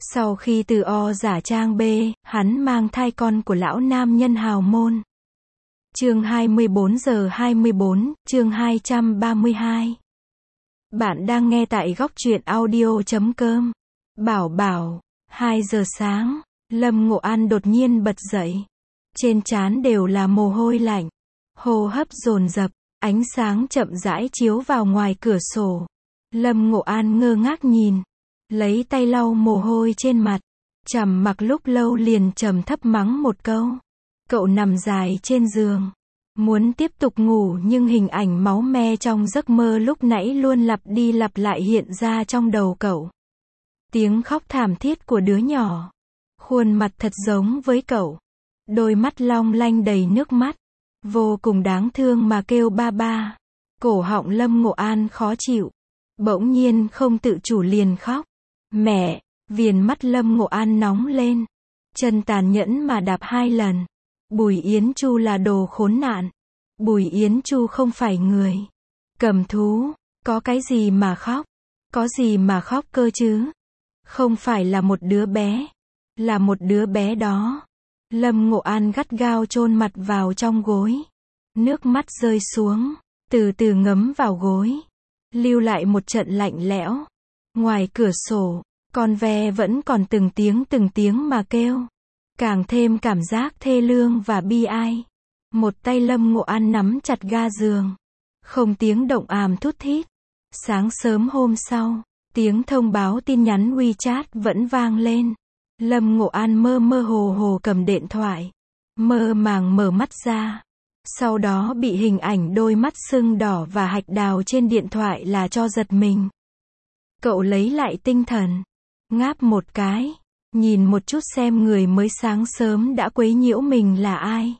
Sau khi từ O giả trang B, hắn mang thai con của lão nam nhân hào môn. Chương 24 giờ 24, chương 232. Bạn đang nghe tại góc truyện audio.com. Bảo, 2 giờ sáng, Lâm Ngộ An đột nhiên bật dậy. Trên trán đều là mồ hôi lạnh. Hô hấp dồn dập, ánh sáng chậm rãi chiếu vào ngoài cửa sổ. Lâm Ngộ An ngơ ngác nhìn, lấy tay lau mồ hôi trên mặt. Trầm mặc lúc lâu liền trầm thấp mắng một câu. Cậu nằm dài trên giường, muốn tiếp tục ngủ nhưng hình ảnh máu me trong giấc mơ lúc nãy luôn lặp đi lặp lại hiện ra trong đầu cậu. Tiếng khóc thảm thiết của đứa nhỏ. Khuôn mặt thật giống với cậu. Đôi mắt long lanh đầy nước mắt. Vô cùng đáng thương mà kêu ba ba. Cổ họng Lâm Ngộ An khó chịu. Bỗng nhiên không tự chủ liền khóc. Mẹ, viền mắt Lâm Ngộ An nóng lên. Chân tàn nhẫn mà đạp 2 lần. Bùi Yến Chu là đồ khốn nạn. Bùi Yến Chu không phải người. Cầm thú, có cái gì mà khóc? Có gì mà khóc cơ chứ? Không phải là một đứa bé. Là một đứa bé đó. Lâm Ngộ An gắt gao chôn mặt vào trong gối. Nước mắt rơi xuống, từ từ ngấm vào gối. Lưu lại một trận lạnh lẽo. Ngoài cửa sổ, con ve vẫn còn từng tiếng mà kêu. Càng thêm cảm giác thê lương và bi ai. Một tay Lâm Ngộ An nắm chặt ga giường. Không tiếng động thút thít. Sáng sớm hôm sau, tiếng thông báo tin nhắn WeChat vẫn vang lên. Lâm Ngộ An mơ mơ hồ cầm điện thoại. Mơ màng mở mắt ra. Sau đó bị hình ảnh đôi mắt sưng đỏ và hạch đào trên điện thoại là cho giật mình. Cậu lấy lại tinh thần. Ngáp một cái. Nhìn một chút xem người mới sáng sớm đã quấy nhiễu mình là ai.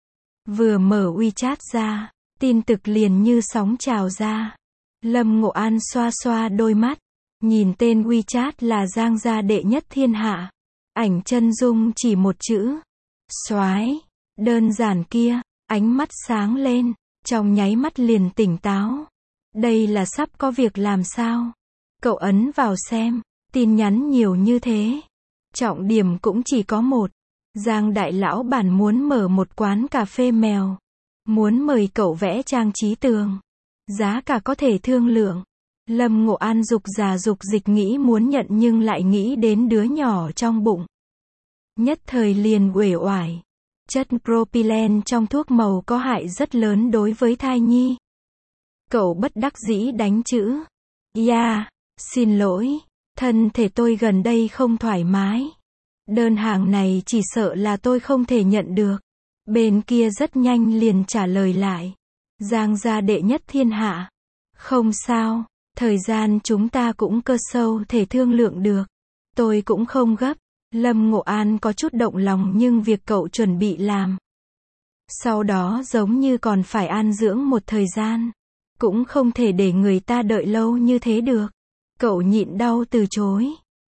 Vừa mở WeChat ra, tin tức liền như sóng trào ra. Lâm Ngộ An xoa xoa đôi mắt. Nhìn tên WeChat là Giang gia đệ nhất thiên hạ. Ảnh chân dung chỉ một chữ. Soái. Đơn giản kia. Ánh mắt sáng lên. Trong nháy mắt liền tỉnh táo. Đây là sắp có việc làm sao? Cậu ấn vào xem. Tin nhắn nhiều như thế. Trọng điểm cũng chỉ có một. Giang đại lão bản muốn mở một quán cà phê mèo. Muốn mời cậu vẽ trang trí tường. Giá cả có thể thương lượng. Lâm Ngộ An dục già dục dịch nghĩ muốn nhận nhưng lại nghĩ đến đứa nhỏ trong bụng. Nhất thời liền uể oải. Chất propylene trong thuốc màu có hại rất lớn đối với thai nhi. Cậu bất đắc dĩ đánh chữ. Xin lỗi. Thân thể tôi gần đây không thoải mái. Đơn hàng này chỉ sợ là tôi không thể nhận được. Bên kia rất nhanh liền trả lời lại. Giang gia đệ nhất thiên hạ. Không sao, thời gian chúng ta cũng cơ sâu thể thương lượng được. Tôi cũng không gấp. Lâm Ngộ An có chút động lòng nhưng việc cậu chuẩn bị làm. Sau đó giống như còn phải an dưỡng một thời gian. Cũng không thể để người ta đợi lâu như thế được. Cậu nhịn đau từ chối.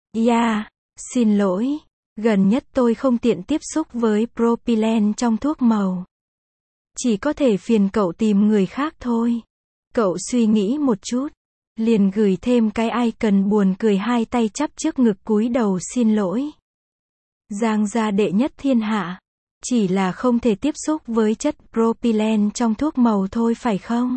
Xin lỗi. Gần nhất tôi không tiện tiếp xúc với propylene trong thuốc màu. Chỉ có thể phiền cậu tìm người khác thôi. Cậu suy nghĩ một chút. Liền gửi thêm cái icon buồn cười 2 tay chắp trước ngực cúi đầu xin lỗi. Giang gia đệ nhất thiên hạ. Chỉ là không thể tiếp xúc với chất propylene trong thuốc màu thôi phải không?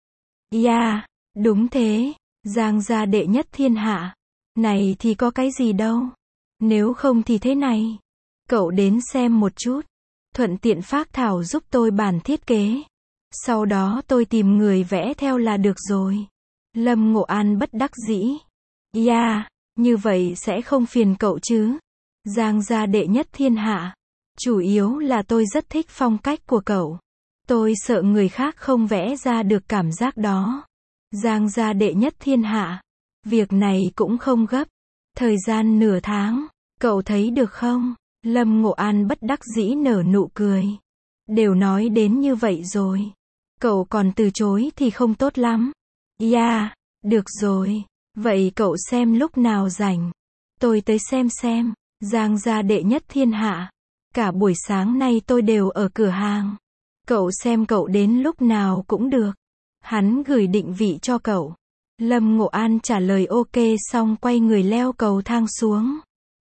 Đúng thế. Giang gia đệ nhất thiên hạ. Này thì có cái gì đâu. Nếu không thì thế này. Cậu đến xem một chút. Thuận tiện phác thảo giúp tôi bản thiết kế. Sau đó tôi tìm người vẽ theo là được rồi. Lâm Ngộ An bất đắc dĩ. Như vậy sẽ không phiền cậu chứ. Giang gia đệ nhất thiên hạ. Chủ yếu là tôi rất thích phong cách của cậu. Tôi sợ người khác không vẽ ra được cảm giác đó. Giang gia đệ nhất thiên hạ. Việc này cũng không gấp. Thời gian nửa tháng. Cậu thấy được không? Lâm Ngộ An bất đắc dĩ nở nụ cười. Đều nói đến như vậy rồi. Cậu còn từ chối thì không tốt lắm. Được rồi. Vậy cậu xem lúc nào rảnh. Tôi tới xem. Giang gia đệ nhất thiên hạ. Cả buổi sáng nay tôi đều ở cửa hàng. Cậu xem cậu đến lúc nào cũng được. Hắn gửi định vị cho cậu. Lâm Ngộ An trả lời ok xong quay người leo cầu thang xuống.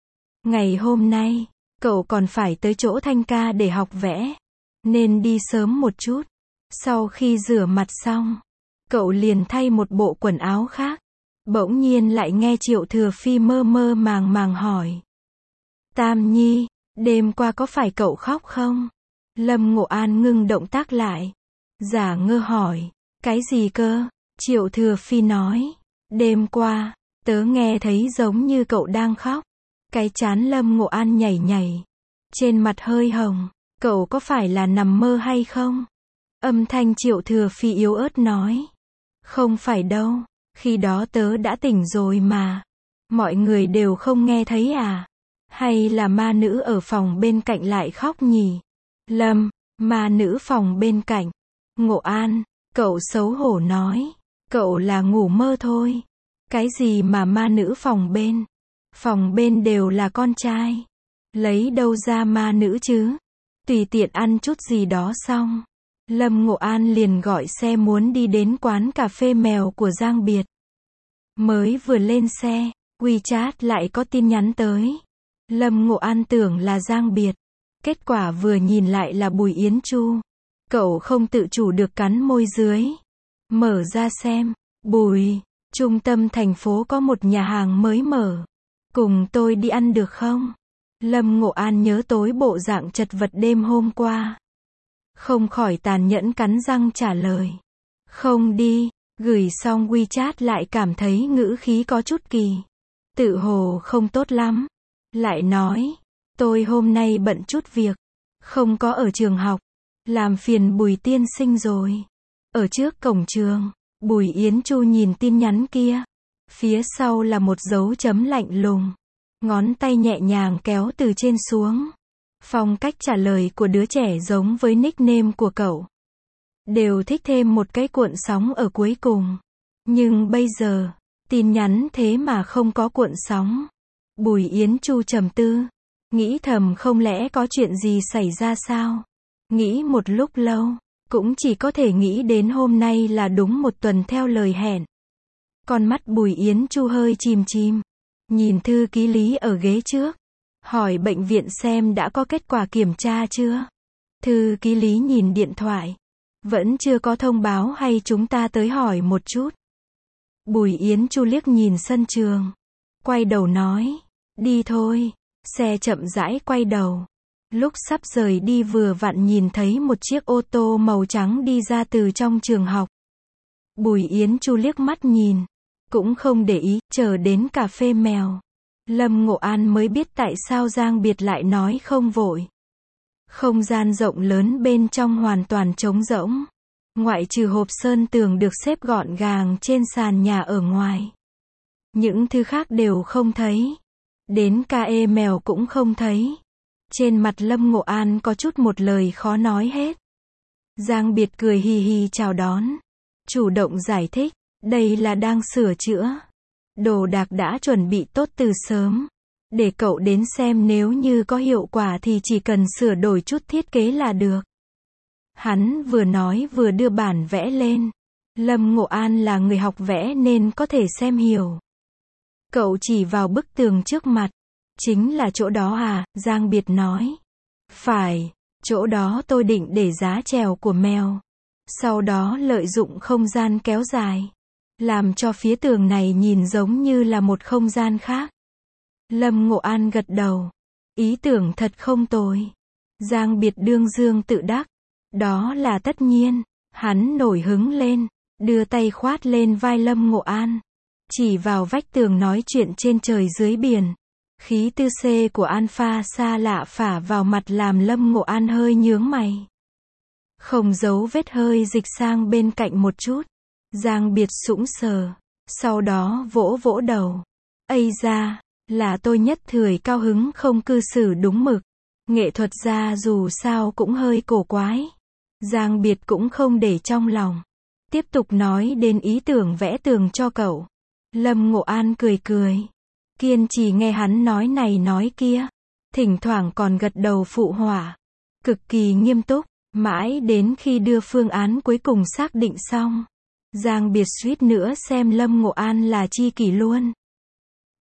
Ngày hôm nay, cậu còn phải tới chỗ Thanh ca để học vẽ, nên đi sớm một chút. Sau khi rửa mặt xong, cậu liền thay một bộ quần áo khác. Bỗng nhiên lại nghe Triệu Thừa Phi mơ mơ màng màng hỏi. Tam Nhi, đêm qua có phải cậu khóc không? Lâm Ngộ An ngưng động tác lại. Giả ngơ hỏi. Cái gì cơ? Triệu Thừa Phi nói. Đêm qua, tớ nghe thấy giống như cậu đang khóc. Cái trán Lâm Ngộ An nhảy nhảy. Trên mặt hơi hồng. Cậu có phải là nằm mơ hay không? Âm thanh Triệu Thừa Phi yếu ớt nói. Không phải đâu. Khi đó tớ đã tỉnh rồi mà. Mọi người đều không nghe thấy à? Hay là ma nữ ở phòng bên cạnh lại khóc nhỉ? Lâm, ma nữ phòng bên cạnh. Ngộ An, cậu xấu hổ nói. Cậu là ngủ mơ thôi. Cái gì mà ma nữ phòng bên? Phòng bên đều là con trai. Lấy đâu ra ma nữ chứ? Tùy tiện ăn chút gì đó xong. Lâm Ngộ An liền gọi xe muốn đi đến quán cà phê mèo của Giang Biệt. Mới vừa lên xe, WeChat lại có tin nhắn tới. Lâm Ngộ An tưởng là Giang Biệt. Kết quả vừa nhìn lại là Bùi Yến Chu. Cậu không tự chủ được cắn môi dưới. Mở ra xem. Bùi, trung tâm thành phố có một nhà hàng mới mở. Cùng tôi đi ăn được không? Lâm Ngộ An nhớ tối bộ dạng chật vật đêm hôm qua. Không khỏi tàn nhẫn cắn răng trả lời. Không đi. Gửi xong WeChat lại cảm thấy ngữ khí có chút kỳ. Tự hồ không tốt lắm. Lại nói. Tôi hôm nay bận chút việc. Không có ở trường học. Làm phiền Bùi tiên sinh rồi. Ở trước cổng trường. Bùi Yến Chu nhìn tin nhắn kia. Phía sau là một dấu chấm lạnh lùng. Ngón tay nhẹ nhàng kéo từ trên xuống. Phong cách trả lời của đứa trẻ giống với nickname của cậu. Đều thích thêm một cái cuộn sóng ở cuối cùng. Nhưng bây giờ, tin nhắn thế mà không có cuộn sóng. Bùi Yến Chu trầm tư. Nghĩ thầm không lẽ có chuyện gì xảy ra sao? Nghĩ một lúc lâu, cũng chỉ có thể nghĩ đến hôm nay là đúng một tuần theo lời hẹn. Con mắt Bùi Yến Chu hơi chìm chìm. Nhìn thư ký Lý ở ghế trước. Hỏi bệnh viện xem đã có kết quả kiểm tra chưa? Thư ký Lý nhìn điện thoại. Vẫn chưa có thông báo hay chúng ta tới hỏi một chút? Bùi Yến Chu liếc nhìn sân trường. Quay đầu nói. Đi thôi. Xe chậm rãi quay đầu. Lúc sắp rời đi vừa vặn nhìn thấy một chiếc ô tô màu trắng đi ra từ trong trường học. Bùi Yến Chu liếc mắt nhìn. Cũng không để ý, chờ đến cà phê mèo. Lâm Ngộ An mới biết tại sao Giang Biệt lại nói không vội. Không gian rộng lớn bên trong hoàn toàn trống rỗng. Ngoại trừ hộp sơn tường được xếp gọn gàng trên sàn nhà ở ngoài. Những thứ khác đều không thấy. Đến ca mèo cũng không thấy. Trên mặt Lâm Ngộ An có chút một lời khó nói hết. Giang Biệt cười hì hì chào đón. Chủ động giải thích. Đây là đang sửa chữa. Đồ đạc đã chuẩn bị tốt từ sớm. Để cậu đến xem nếu như có hiệu quả thì chỉ cần sửa đổi chút thiết kế là được. Hắn vừa nói vừa đưa bản vẽ lên. Lâm Ngộ An là người học vẽ nên có thể xem hiểu. Cậu chỉ vào bức tường trước mặt. Chính là chỗ đó à? Giang Biệt nói. Phải, chỗ đó tôi định để giá trèo của mèo. Sau đó lợi dụng không gian kéo dài. Làm cho phía tường này nhìn giống như là một không gian khác. Lâm Ngộ An gật đầu. Ý tưởng thật không tồi. Giang Biệt đương dương tự đắc. Đó là tất nhiên. Hắn nổi hứng lên. Đưa tay khoát lên vai Lâm Ngộ An. Chỉ vào vách tường nói chuyện trên trời dưới biển. Khí tư C của Alpha xa lạ phả vào mặt làm Lâm Ngộ An hơi nhướng mày. Không giấu vết hơi dịch sang bên cạnh một chút. Giang Biệt sững sờ. Sau đó vỗ vỗ đầu. Ây da, là tôi nhất thời cao hứng không cư xử đúng mực. Nghệ thuật gia dù sao cũng hơi cổ quái. Giang Biệt cũng không để trong lòng. Tiếp tục nói đến ý tưởng vẽ tường cho cậu. Lâm Ngộ An cười cười. Kiên trì nghe hắn nói này nói kia. Thỉnh thoảng còn gật đầu phụ họa. Cực kỳ nghiêm túc. Mãi đến khi đưa phương án cuối cùng xác định xong. Giang Biệt suýt nữa xem Lâm Ngộ An là tri kỷ luôn.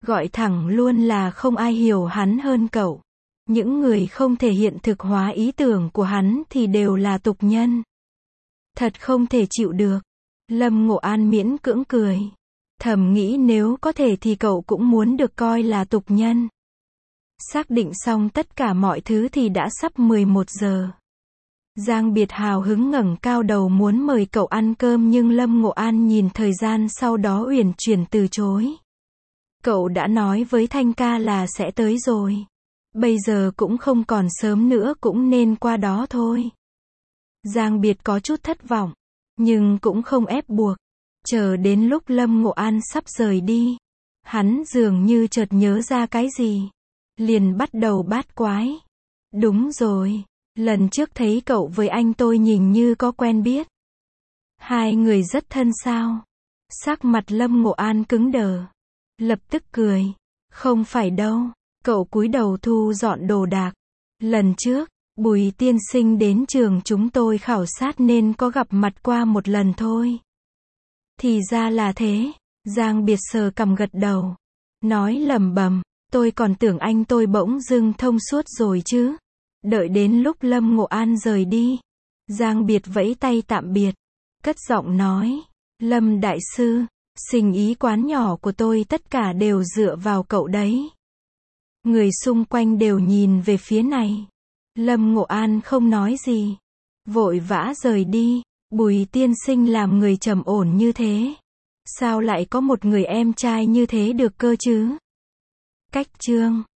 Gọi thẳng luôn là không ai hiểu hắn hơn cậu. Những người không thể hiện thực hóa ý tưởng của hắn thì đều là tục nhân. Thật không thể chịu được. Lâm Ngộ An miễn cưỡng cười. Thầm nghĩ nếu có thể thì cậu cũng muốn được coi là tục nhân. Xác định xong tất cả mọi thứ thì đã sắp 11 giờ. Giang Biệt hào hứng ngẩng cao đầu muốn mời cậu ăn cơm nhưng Lâm Ngộ An nhìn thời gian sau đó uyển chuyển từ chối. Cậu đã nói với Thanh ca là sẽ tới rồi. Bây giờ cũng không còn sớm nữa cũng nên qua đó thôi. Giang Biệt có chút thất vọng, nhưng cũng không ép buộc. Chờ đến lúc Lâm Ngộ An sắp rời đi, hắn dường như chợt nhớ ra cái gì. Liền bắt đầu bát quái. Đúng rồi, lần trước thấy cậu với anh tôi nhìn như có quen biết. Hai người rất thân sao? Sắc mặt Lâm Ngộ An cứng đờ. Lập tức cười. Không phải đâu. Cậu cúi đầu thu dọn đồ đạc. Lần trước, Bùi tiên sinh đến trường chúng tôi khảo sát nên có gặp mặt qua một lần thôi. Thì ra là thế. Giang Biệt sờ cằm gật đầu. Nói lẩm bẩm, tôi còn tưởng anh tôi bỗng dưng thông suốt rồi chứ. Đợi đến lúc Lâm Ngộ An rời đi, Giang Biệt vẫy tay tạm biệt. Cất giọng nói, Lâm đại sư, sinh ý quán nhỏ của tôi tất cả đều dựa vào cậu đấy. Người xung quanh đều nhìn về phía này. Lâm Ngộ An không nói gì. Vội vã rời đi. Bùi tiên sinh làm người trầm ổn như thế. Sao lại có một người em trai như thế được cơ chứ? Cách chương